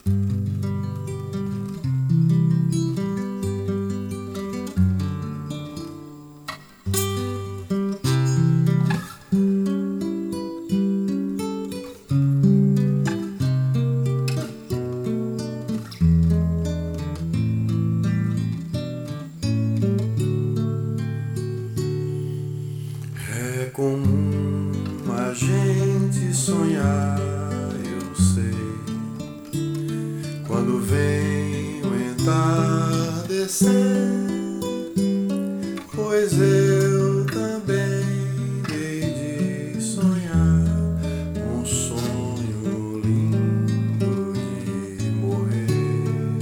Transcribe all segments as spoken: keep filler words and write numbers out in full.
É comum a gente sonhar, eu sei, quando vem o entardecer, pois eu também dei de sonhar um sonho lindo de morrer.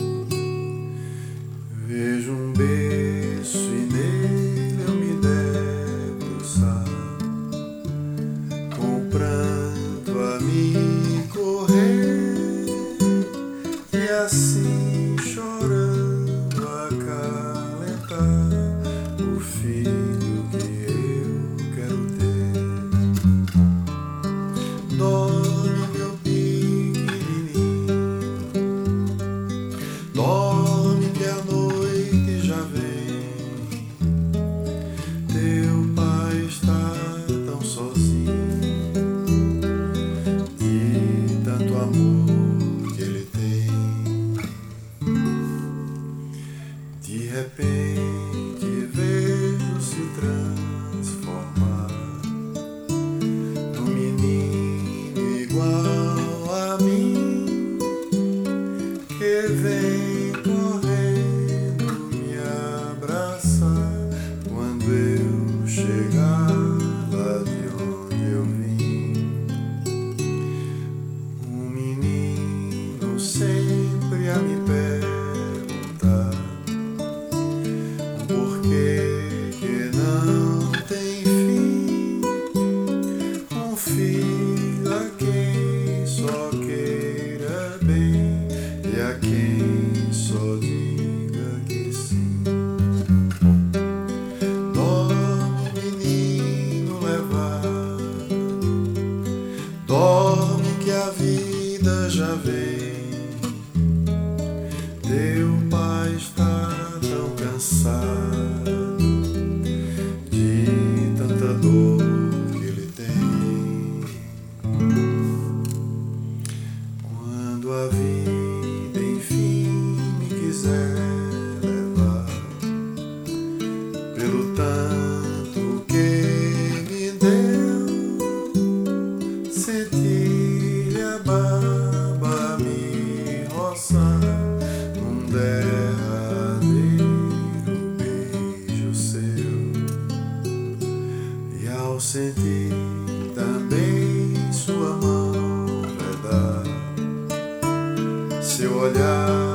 Vejo um berço e nele eu me debruçar, com pranto a me correr, e assim chorando acalentar o filho que eu quero ter. Dorme, meu pequenininho, dorme que a noite já vem. Teu pai está tão sozinho, de tanto amor que ele tem. De repente vejo se transformar num menino igual a mim, que vem correndo me abraçar quando eu chegar lá de onde eu vim. Um menino sempre a me perguntar por que que não tem fim. Um filho a quem só queira bem e a quem só diga que sim. Dorme, menino levado, dorme que a vida já vem. Teu pai está tão cansado de tanta dor que ele tem. Quando a vida enfim me quiser levar, pelo tanto que me deu, senti a barba me roçar num derradeiro beijo seu. E ao sentir também sua mão vedar, seu olhar